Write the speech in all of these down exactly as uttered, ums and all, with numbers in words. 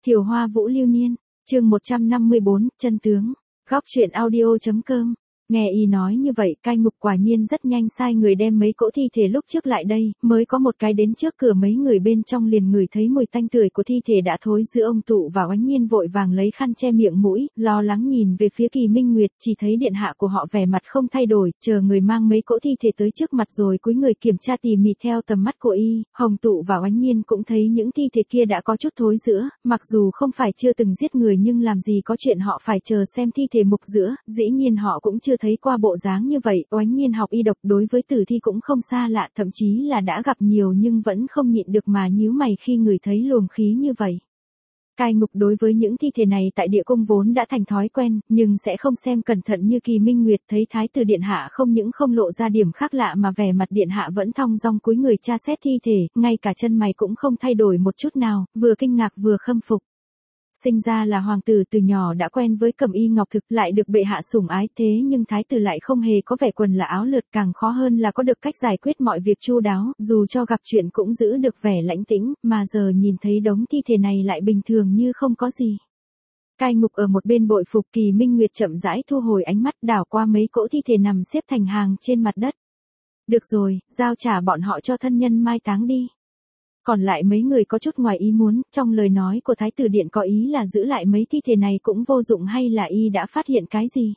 Thiều Hoa Vũ Lưu Niên, chương một trăm năm mươi bốn, chân tướng. Góc truyện audio chấm com. Nghe y nói như vậy, cai ngục quả nhiên rất nhanh sai người đem mấy cỗ thi thể lúc trước lại đây, mới có một cái đến trước cửa mấy người bên trong liền ngửi thấy mùi tanh tưởi của thi thể đã thối giữa ông Tụ và Oánh Nhiên vội vàng lấy khăn che miệng mũi, lo lắng nhìn về phía Kỳ Minh Nguyệt, chỉ thấy điện hạ của họ vẻ mặt không thay đổi, chờ người mang mấy cỗ thi thể tới trước mặt rồi cúi người kiểm tra tỉ mỉ theo tầm mắt của y, Hồng Tụ và Oánh Nhiên cũng thấy những thi thể kia đã có chút thối giữa, mặc dù không phải chưa từng giết người nhưng làm gì có chuyện họ phải chờ xem thi thể mục giữa, dĩ nhiên họ cũng chưa thấy qua bộ dáng như vậy. Oánh Nhiên học y độc đối với tử thi cũng không xa lạ, thậm chí là đã gặp nhiều nhưng vẫn không nhịn được mà nhíu mày khi người thấy luồng khí như vậy. Cai ngục đối với những thi thể này tại địa cung vốn đã thành thói quen, nhưng sẽ không xem cẩn thận như Kỳ Minh Nguyệt. Thấy thái tử điện hạ không những không lộ ra điểm khác lạ mà vẻ mặt điện hạ vẫn thong dong cúi người tra xét thi thể, ngay cả chân mày cũng không thay đổi một chút nào, vừa kinh ngạc vừa khâm phục. Sinh ra là hoàng tử từ nhỏ đã quen với cẩm y ngọc thực, lại được bệ hạ sủng ái, thế nhưng thái tử lại không hề có vẻ quần là áo lượt, càng khó hơn là có được cách giải quyết mọi việc chu đáo, dù cho gặp chuyện cũng giữ được vẻ lãnh tĩnh, mà giờ nhìn thấy đống thi thể này lại bình thường như không có gì. Cai ngục ở một bên bội phục. Kỳ Minh Nguyệt chậm rãi thu hồi ánh mắt, đảo qua mấy cỗ thi thể nằm xếp thành hàng trên mặt đất. Được rồi, giao trả bọn họ cho thân nhân mai táng đi. Còn lại mấy người có chút ngoài ý muốn, trong lời nói của thái tử điện có ý là giữ lại mấy thi thể này cũng vô dụng hay là y đã phát hiện cái gì?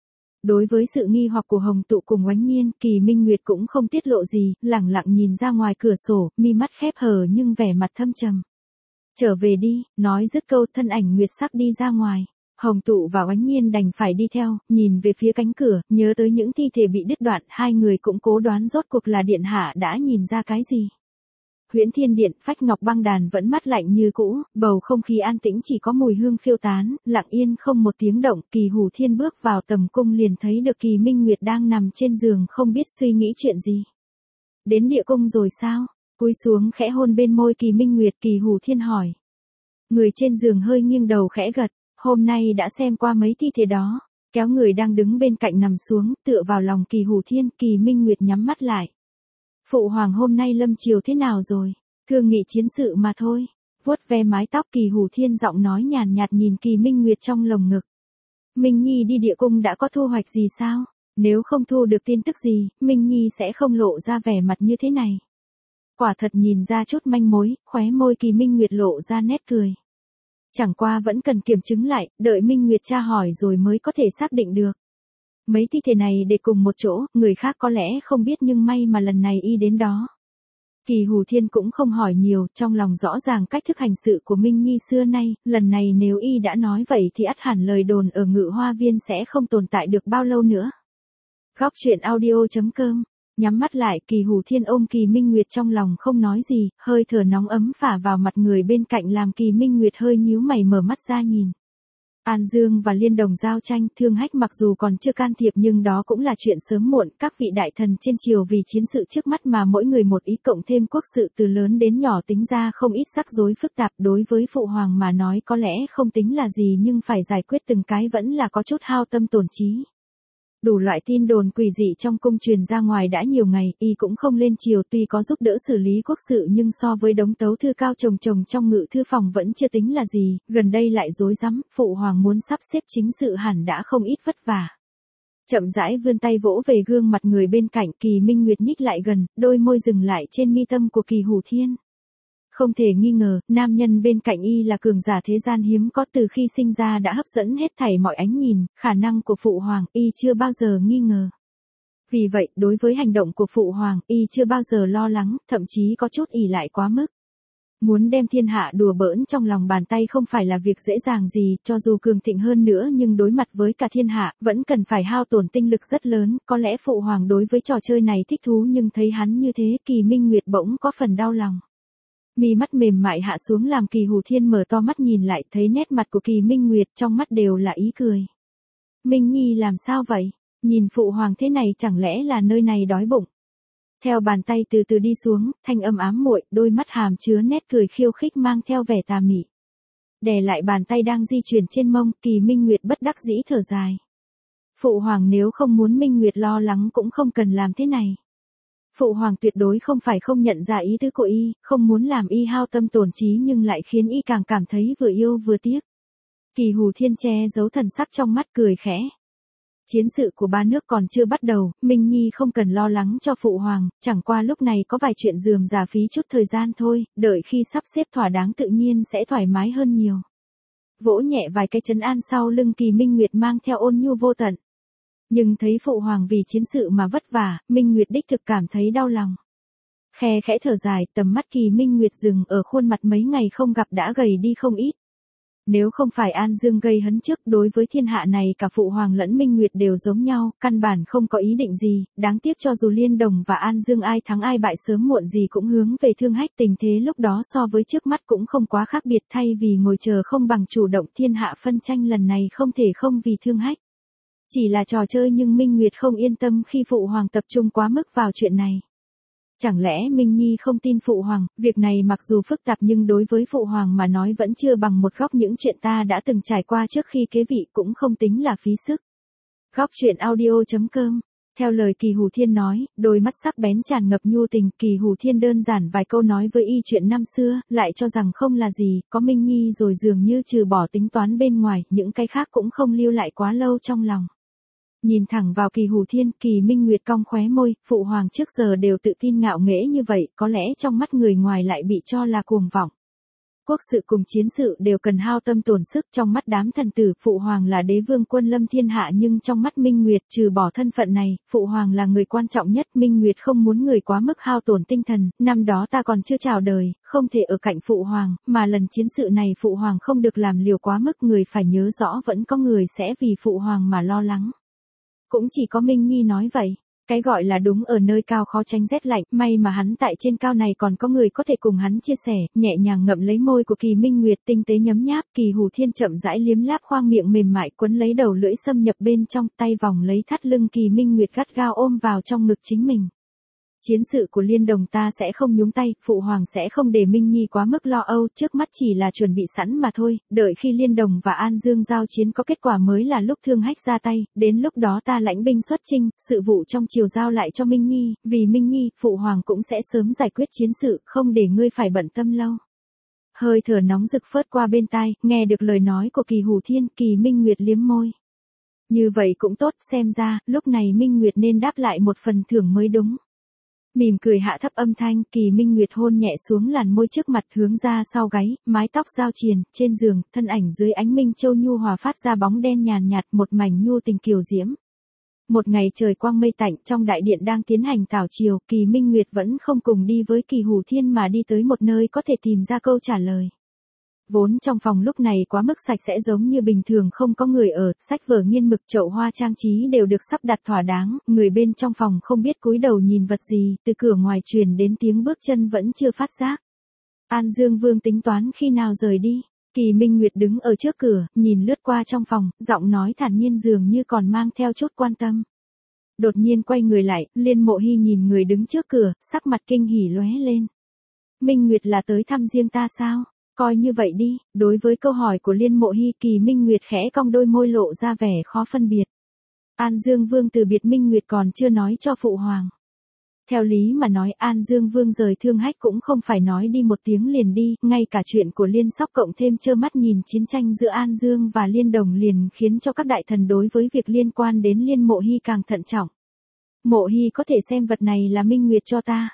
Đối với sự nghi hoặc của Hồng Tụ cùng Oánh Nhiên, Kỳ Minh Nguyệt cũng không tiết lộ gì, lẳng lặng nhìn ra ngoài cửa sổ, mi mắt khép hờ nhưng vẻ mặt thâm trầm. Trở về đi, nói dứt câu thân ảnh nguyệt sắc đi ra ngoài. Hồng Tụ và Oánh Nhiên đành phải đi theo, nhìn về phía cánh cửa, nhớ tới những thi thể bị đứt đoạn, hai người cũng cố đoán rốt cuộc là điện hạ đã nhìn ra cái gì. Huyễn Thiên Điện, Phách Ngọc Băng Đàn vẫn mát lạnh như cũ, bầu không khí an tĩnh chỉ có mùi hương phiêu tán, lặng yên không một tiếng động. Kỳ Hủ Thiên bước vào tầm cung liền thấy được Kỳ Minh Nguyệt đang nằm trên giường không biết suy nghĩ chuyện gì. Đến địa cung rồi sao? Cúi xuống khẽ hôn bên môi Kỳ Minh Nguyệt, Kỳ Hủ Thiên hỏi. Người trên giường hơi nghiêng đầu khẽ gật, hôm nay đã xem qua mấy thi thể đó, kéo người đang đứng bên cạnh nằm xuống, tựa vào lòng Kỳ Hủ Thiên. Kỳ Minh Nguyệt nhắm mắt lại. Phụ hoàng hôm nay lâm chiều thế nào rồi? Thương nghị chiến sự mà thôi. Vuốt ve mái tóc, Kỳ Hủ Thiên giọng nói nhàn nhạt nhìn Kỳ Minh Nguyệt trong lồng ngực. Minh Nhi đi địa cung đã có thu hoạch gì sao? Nếu không thu được tin tức gì, Minh Nhi sẽ không lộ ra vẻ mặt như thế này. Quả thật nhìn ra chút manh mối, khóe môi Kỳ Minh Nguyệt lộ ra nét cười. Chẳng qua vẫn cần kiểm chứng lại, đợi Minh Nguyệt tra hỏi rồi mới có thể xác định được. Mấy thi thể này để cùng một chỗ, người khác có lẽ không biết nhưng may mà lần này y đến đó. Kỳ Hủ Thiên cũng không hỏi nhiều, trong lòng rõ ràng cách thức hành sự của Minh Nhi xưa nay, lần này nếu y đã nói vậy thì ắt hẳn lời đồn ở Ngự Hoa Viên sẽ không tồn tại được bao lâu nữa. Góc truyện audio chấm com. Nhắm mắt lại, Kỳ Hủ Thiên ôm Kỳ Minh Nguyệt trong lòng không nói gì, hơi thở nóng ấm phả vào mặt người bên cạnh làm Kỳ Minh Nguyệt hơi nhíu mày mở mắt ra nhìn. An Dương và Liên Đồng giao tranh, Thương Hách mặc dù còn chưa can thiệp nhưng đó cũng là chuyện sớm muộn, các vị đại thần trên triều vì chiến sự trước mắt mà mỗi người một ý, cộng thêm quốc sự từ lớn đến nhỏ tính ra không ít rắc rối phức tạp, đối với phụ hoàng mà nói có lẽ không tính là gì nhưng phải giải quyết từng cái vẫn là có chút hao tâm tổn trí. Đủ loại tin đồn quỷ dị trong cung truyền ra ngoài đã nhiều ngày, y cũng không lên triều, tuy có giúp đỡ xử lý quốc sự nhưng so với đống tấu thư cao chồng chồng trong ngự thư phòng vẫn chưa tính là gì, gần đây lại rối rắm, phụ hoàng muốn sắp xếp chính sự hẳn đã không ít vất vả. Chậm rãi vươn tay vỗ về gương mặt người bên cạnh, Kỳ Minh Nguyệt nhích lại gần, đôi môi dừng lại trên mi tâm của Kỳ Hủ Thiên. Không thể nghi ngờ, nam nhân bên cạnh y là cường giả thế gian hiếm có, từ khi sinh ra đã hấp dẫn hết thảy mọi ánh nhìn, khả năng của phụ hoàng y chưa bao giờ nghi ngờ. Vì vậy, đối với hành động của phụ hoàng, y chưa bao giờ lo lắng, thậm chí có chút ỷ lại quá mức. Muốn đem thiên hạ đùa bỡn trong lòng bàn tay không phải là việc dễ dàng gì, cho dù cường thịnh hơn nữa nhưng đối mặt với cả thiên hạ, vẫn cần phải hao tổn tinh lực rất lớn, có lẽ phụ hoàng đối với trò chơi này thích thú nhưng thấy hắn như thế, Kỳ Minh Nguyệt bỗng có phần đau lòng. Mi mắt mềm mại hạ xuống làm Kỳ Hủ Thiên mở to mắt nhìn lại, thấy nét mặt của Kỳ Minh Nguyệt trong mắt đều là ý cười. Minh Nhi làm sao vậy? Nhìn phụ hoàng thế này chẳng lẽ là nơi này đói bụng? Theo bàn tay từ từ đi xuống, thanh âm ám muội, đôi mắt hàm chứa nét cười khiêu khích mang theo vẻ tà mị. Đè lại bàn tay đang di chuyển trên mông, Kỳ Minh Nguyệt bất đắc dĩ thở dài. Phụ hoàng nếu không muốn Minh Nguyệt lo lắng cũng không cần làm thế này. Phụ hoàng tuyệt đối không phải không nhận ra ý tứ của y, không muốn làm y hao tâm tổn trí nhưng lại khiến y càng cảm thấy vừa yêu vừa tiếc. Kỳ Hù Thiên che giấu thần sắc trong mắt cười khẽ. Chiến sự của ba nước còn chưa bắt đầu, Minh Nhi không cần lo lắng cho phụ hoàng, chẳng qua lúc này có vài chuyện rườm rà phí chút thời gian thôi, đợi khi sắp xếp thỏa đáng tự nhiên sẽ thoải mái hơn nhiều. Vỗ nhẹ vài cái trấn an sau lưng Kỳ Minh Nguyệt mang theo ôn nhu vô tận. Nhưng thấy phụ hoàng vì chiến sự mà vất vả, Minh Nguyệt đích thực cảm thấy đau lòng. Khe khẽ thở dài, tầm mắt Kỳ Minh Nguyệt dừng ở khuôn mặt mấy ngày không gặp đã gầy đi không ít. Nếu không phải An Dương gây hấn trước, đối với thiên hạ này cả phụ hoàng lẫn Minh Nguyệt đều giống nhau, căn bản không có ý định gì, đáng tiếc cho dù Liên Đồng và An Dương ai thắng ai bại sớm muộn gì cũng hướng về Thương Hách, tình thế lúc đó so với trước mắt cũng không quá khác biệt, thay vì ngồi chờ không bằng chủ động, thiên hạ phân tranh lần này không thể không vì Thương Hách. Chỉ là trò chơi nhưng Minh Nguyệt không yên tâm khi phụ hoàng tập trung quá mức vào chuyện này. Chẳng lẽ Minh Nhi không tin phụ hoàng, việc này mặc dù phức tạp nhưng đối với phụ hoàng mà nói vẫn chưa bằng một góc những chuyện ta đã từng trải qua trước khi kế vị, cũng không tính là phí sức. Góc truyện audio chấm com. Theo lời Kỳ Hù Thiên nói, đôi mắt sắc bén tràn ngập nhu tình, Kỳ Hù Thiên đơn giản vài câu nói với y chuyện năm xưa, lại cho rằng không là gì, có Minh Nhi rồi dường như trừ bỏ tính toán bên ngoài, những cái khác cũng không lưu lại quá lâu trong lòng. Nhìn thẳng vào Kỳ Hù Thiên, Kỳ Minh Nguyệt cong khóe môi, phụ hoàng trước giờ đều tự tin ngạo nghễ như vậy, có lẽ trong mắt người ngoài lại bị cho là cuồng vọng. Quốc sự cùng chiến sự đều cần hao tâm tổn sức, trong mắt đám thần tử, phụ hoàng là đế vương quân lâm thiên hạ, nhưng trong mắt Minh Nguyệt, trừ bỏ thân phận này, phụ hoàng là người quan trọng nhất. Minh Nguyệt không muốn người quá mức hao tổn tinh thần, năm đó ta còn chưa chào đời, không thể ở cạnh phụ hoàng, mà lần chiến sự này phụ hoàng không được làm liều quá mức, người phải nhớ rõ vẫn có người sẽ vì phụ hoàng mà lo lắng. Cũng chỉ có Minh Nhi nói vậy. Cái gọi là đúng ở nơi cao khó tránh rét lạnh, may mà hắn tại trên cao này còn có người có thể cùng hắn chia sẻ, nhẹ nhàng ngậm lấy môi của Kỳ Minh Nguyệt tinh tế nhấm nháp, Kỳ Hù Thiên chậm rãi liếm láp khoang miệng mềm mại, quấn lấy đầu lưỡi xâm nhập bên trong, tay vòng lấy thắt lưng Kỳ Minh Nguyệt gắt gao ôm vào trong ngực chính mình. Chiến sự của Liên Đồng ta sẽ không nhúng tay, phụ hoàng sẽ không để Minh Nhi quá mức lo âu, trước mắt chỉ là chuẩn bị sẵn mà thôi, đợi khi Liên Đồng và An Dương giao chiến có kết quả mới là lúc Thương Hách ra tay, đến lúc đó ta lãnh binh xuất chinh, sự vụ trong triều giao lại cho Minh Nhi, vì Minh Nhi, phụ hoàng cũng sẽ sớm giải quyết chiến sự, không để ngươi phải bận tâm lâu. Hơi thở nóng rực phớt qua bên tai, nghe được lời nói của Kỳ Hù Thiên, Kỳ Minh Nguyệt liếm môi. Như vậy cũng tốt, xem ra, lúc này Minh Nguyệt nên đáp lại một phần thưởng mới đúng. Mỉm cười hạ thấp âm thanh, Kỳ Minh Nguyệt hôn nhẹ xuống làn môi trước mặt, hướng ra sau gáy, mái tóc giao triền, trên giường, thân ảnh dưới ánh minh châu nhu hòa phát ra bóng đen nhàn nhạt, một mảnh nhu tình kiều diễm. Một ngày trời quang mây tạnh, trong đại điện đang tiến hành tảo chiều, Kỳ Minh Nguyệt vẫn không cùng đi với Kỳ Hù Thiên mà đi tới một nơi có thể tìm ra câu trả lời. Vốn trong phòng lúc này quá mức sạch sẽ giống như bình thường không có người ở, sách vở nghiên mực, chậu hoa trang trí đều được sắp đặt thỏa đáng, người bên trong phòng không biết cúi đầu nhìn vật gì, từ cửa ngoài truyền đến tiếng bước chân vẫn chưa phát giác. An Dương Vương tính toán khi nào rời đi, Kỳ Minh Nguyệt đứng ở trước cửa, nhìn lướt qua trong phòng, giọng nói thản nhiên dường như còn mang theo chút quan tâm. Đột nhiên quay người lại, Liên Mộ Hy nhìn người đứng trước cửa, sắc mặt kinh hỉ lóe lên. Minh Nguyệt là tới thăm riêng ta sao? Coi như vậy đi, đối với câu hỏi của Liên Mộ Hy, Kỳ Minh Nguyệt khẽ cong đôi môi lộ ra vẻ khó phân biệt. An Dương Vương từ biệt Minh Nguyệt còn chưa nói cho phụ hoàng. Theo lý mà nói An Dương Vương rời Thương Hách cũng không phải nói đi một tiếng liền đi, ngay cả chuyện của Liên Sóc cộng thêm trơ mắt nhìn chiến tranh giữa An Dương và Liên Đồng liền khiến cho các đại thần đối với việc liên quan đến Liên Mộ Hy càng thận trọng. Mộ Hy có thể xem vật này là Minh Nguyệt cho ta.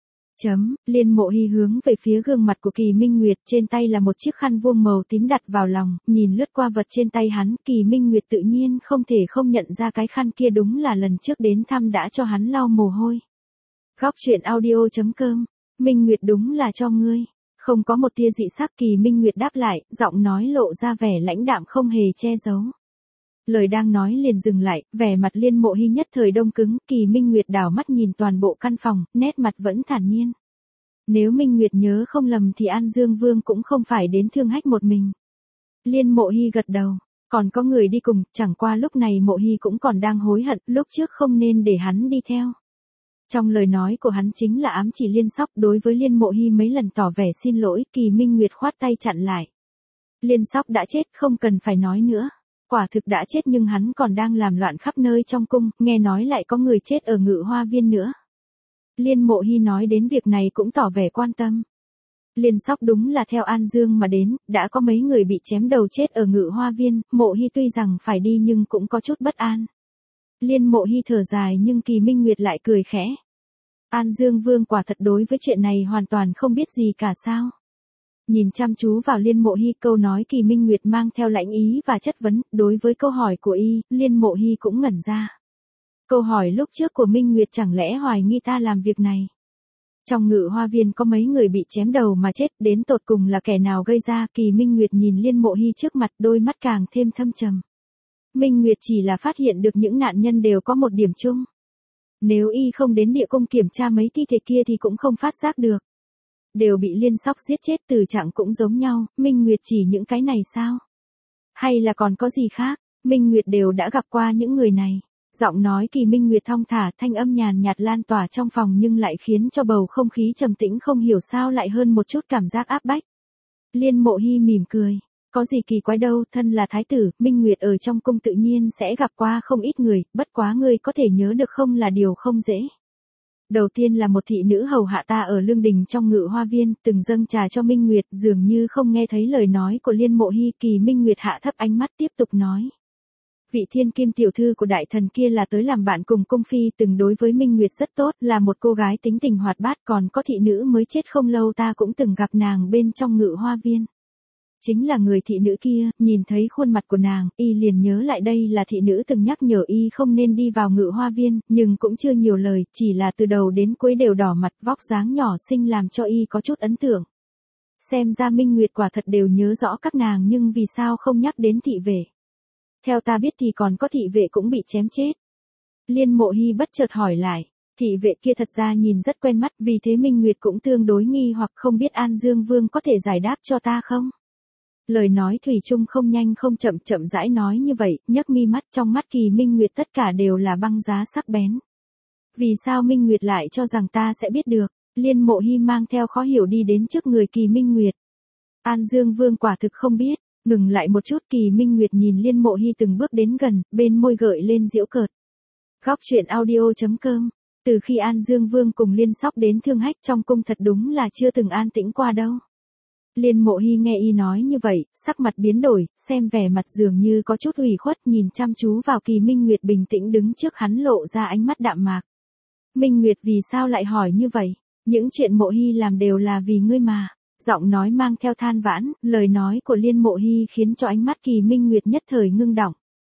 Chấm, Liên Mộ Hy hướng về phía gương mặt của Kỳ Minh Nguyệt, trên tay là một chiếc khăn vuông màu tím đặt vào lòng, nhìn lướt qua vật trên tay hắn, Kỳ Minh Nguyệt tự nhiên không thể không nhận ra cái khăn kia đúng là lần trước đến thăm đã cho hắn lau mồ hôi. Góc truyện audio chấm com, Minh Nguyệt đúng là cho ngươi. Không có một tia dị sắc, Kỳ Minh Nguyệt đáp lại, giọng nói lộ ra vẻ lãnh đạm không hề che giấu. Lời đang nói liền dừng lại, vẻ mặt Liên Mộ Hy nhất thời đông cứng, Kỳ Minh Nguyệt đảo mắt nhìn toàn bộ căn phòng, nét mặt vẫn thản nhiên. Nếu Minh Nguyệt nhớ không lầm thì An Dương Vương cũng không phải đến Thương Hách một mình. Liên Mộ Hy gật đầu, còn có người đi cùng, chẳng qua lúc này Mộ Hy cũng còn đang hối hận, lúc trước không nên để hắn đi theo. Trong lời nói của hắn chính là ám chỉ Liên Sóc, đối với Liên Mộ Hy mấy lần tỏ vẻ xin lỗi, Kỳ Minh Nguyệt khoát tay chặn lại. Liên Sóc đã chết, không cần phải nói nữa. Quả thực đã chết nhưng hắn còn đang làm loạn khắp nơi trong cung, nghe nói lại có người chết ở Ngự Hoa Viên nữa. Liên Mộ Hy nói đến việc này cũng tỏ vẻ quan tâm. Liên Sóc đúng là theo An Dương mà đến, đã có mấy người bị chém đầu chết ở Ngự Hoa Viên, Mộ Hy tuy rằng phải đi nhưng cũng có chút bất an. Liên Mộ Hy thở dài nhưng Kỳ Minh Nguyệt lại cười khẽ. An Dương Vương quả thật đối với chuyện này hoàn toàn không biết gì cả sao. Nhìn chăm chú vào Liên Mộ Hy, câu nói Kỳ Minh Nguyệt mang theo lãnh ý và chất vấn, đối với câu hỏi của y, Liên Mộ Hy cũng ngẩn ra. Câu hỏi lúc trước của Minh Nguyệt chẳng lẽ hoài nghi ta làm việc này. Trong Ngự Hoa Viên có mấy người bị chém đầu mà chết, đến tột cùng là kẻ nào gây ra. Kỳ Minh Nguyệt nhìn Liên Mộ Hy trước mặt, đôi mắt càng thêm thâm trầm. Minh Nguyệt chỉ là phát hiện được những nạn nhân đều có một điểm chung. Nếu y không đến địa cung kiểm tra mấy thi thể kia thì cũng không phát giác được. Đều bị Liên Sóc giết chết, từ trạng cũng giống nhau. Minh Nguyệt chỉ những cái này sao? Hay là còn có gì khác? Minh Nguyệt đều đã gặp qua những người này. Giọng nói Kỳ Minh Nguyệt thong thả, thanh âm nhàn nhạt lan tỏa trong phòng nhưng lại khiến cho bầu không khí trầm tĩnh không hiểu sao lại hơn một chút cảm giác áp bách. Liên Mộ Hy mỉm cười. Có gì kỳ quái đâu, thân là thái tử, Minh Nguyệt ở trong cung tự nhiên sẽ gặp qua không ít người, bất quá ngươi có thể nhớ được không là điều không dễ. Đầu tiên là một thị nữ hầu hạ ta ở lương đình trong Ngự Hoa Viên, từng dâng trà cho Minh Nguyệt, dường như không nghe thấy lời nói của Liên Mộ Hy. Kỳ Minh Nguyệt hạ thấp ánh mắt tiếp tục nói. Vị thiên kim tiểu thư của đại thần kia là tới làm bạn cùng cung phi, từng đối với Minh Nguyệt rất tốt, là một cô gái tính tình hoạt bát, còn có thị nữ mới chết không lâu ta cũng từng gặp nàng bên trong Ngự Hoa Viên. Chính là người thị nữ kia, nhìn thấy khuôn mặt của nàng, y liền nhớ lại đây là thị nữ từng nhắc nhở y không nên đi vào Ngự Hoa Viên, nhưng cũng chưa nhiều lời, chỉ là từ đầu đến cuối đều đỏ mặt, vóc dáng nhỏ xinh làm cho y có chút ấn tượng. Xem ra Minh Nguyệt quả thật đều nhớ rõ các nàng, nhưng vì sao không nhắc đến thị vệ? Theo ta biết thì còn có thị vệ cũng bị chém chết. Liên Mộ Hy bất chợt hỏi lại, thị vệ kia thật ra nhìn rất quen mắt, vì thế Minh Nguyệt cũng tương đối nghi hoặc, không biết An Dương Vương có thể giải đáp cho ta không? Lời nói thủy chung không nhanh không chậm, chậm rãi nói như vậy, nhấc mi mắt, trong mắt Kỳ Minh Nguyệt tất cả đều là băng giá sắc bén. Vì sao Minh Nguyệt lại cho rằng ta sẽ biết được? Liên Mộ Hy mang theo khó hiểu đi đến trước người Kỳ Minh Nguyệt. An Dương Vương quả thực không biết. Ngừng lại một chút, Kỳ Minh Nguyệt nhìn Liên Mộ Hy từng bước đến gần, bên môi gợi lên giễu cợt. Góc truyện audio chấm com. Từ khi An Dương Vương cùng Liên Sóc đến Thương Hách trong cung thật đúng là chưa từng an tĩnh qua đâu. Liên Mộ Hy nghe y nói như vậy, sắc mặt biến đổi, xem vẻ mặt dường như có chút ủy khuất, nhìn chăm chú vào Kỳ Minh Nguyệt bình tĩnh đứng trước hắn, lộ ra ánh mắt đạm mạc. Minh Nguyệt vì sao lại hỏi như vậy? Những chuyện Mộ Hy làm đều là vì ngươi mà. Giọng nói mang theo than vãn, lời nói của Liên Mộ Hy khiến cho ánh mắt Kỳ Minh Nguyệt nhất thời ngưng đọng.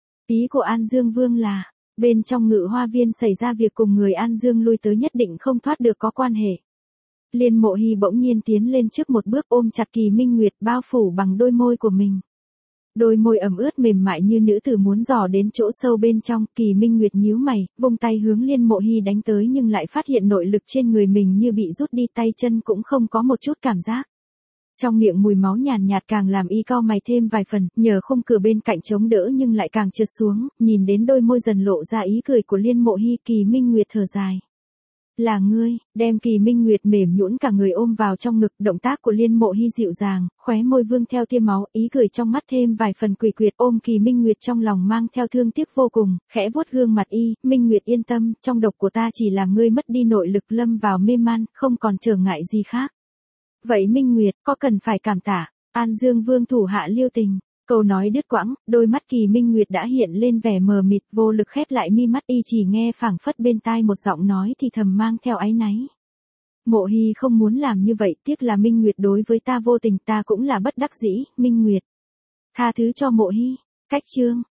Ý của An Dương Vương là, bên trong Ngự Hoa Viên xảy ra việc cùng người An Dương lui tới nhất định không thoát được có quan hệ. Liên Mộ Hy bỗng nhiên tiến lên trước một bước, ôm chặt Kỳ Minh Nguyệt, bao phủ bằng đôi môi của mình. Đôi môi ẩm ướt mềm mại như nữ tử muốn dò đến chỗ sâu bên trong. Kỳ Minh Nguyệt nhíu mày, vung tay hướng Liên Mộ Hy đánh tới nhưng lại phát hiện nội lực trên người mình như bị rút đi, tay chân cũng không có một chút cảm giác. Trong miệng mùi máu nhàn nhạt càng làm y cau mày thêm vài phần, nhờ khung cửa bên cạnh chống đỡ nhưng lại càng trượt xuống, nhìn đến đôi môi dần lộ ra ý cười của Liên Mộ Hy, Kỳ Minh Nguyệt thở dài. Là ngươi, đem Kỳ Minh Nguyệt mềm nhũn cả người ôm vào trong ngực, động tác của Liên Mộ Hy dịu dàng, khóe môi vương theo tia máu, ý cười trong mắt thêm vài phần quỷ quyệt, ôm Kỳ Minh Nguyệt trong lòng mang theo thương tiếc vô cùng, khẽ vuốt gương mặt y, Minh Nguyệt yên tâm, trong độc của ta chỉ làm ngươi mất đi nội lực, lâm vào mê man, không còn trở ngại gì khác. Vậy Minh Nguyệt, có cần phải cảm tạ? An Dương Vương thủ hạ lưu tình. Câu nói đứt quãng, đôi mắt Kỳ Minh Nguyệt đã hiện lên vẻ mờ mịt, vô lực khép lại mi mắt, y chỉ nghe phảng phất bên tai một giọng nói thì thầm mang theo áy náy. Mộ Hy không muốn làm như vậy, tiếc là Minh Nguyệt đối với ta vô tình, ta cũng là bất đắc dĩ, Minh Nguyệt. Tha thứ cho Mộ Hy. Cách chương.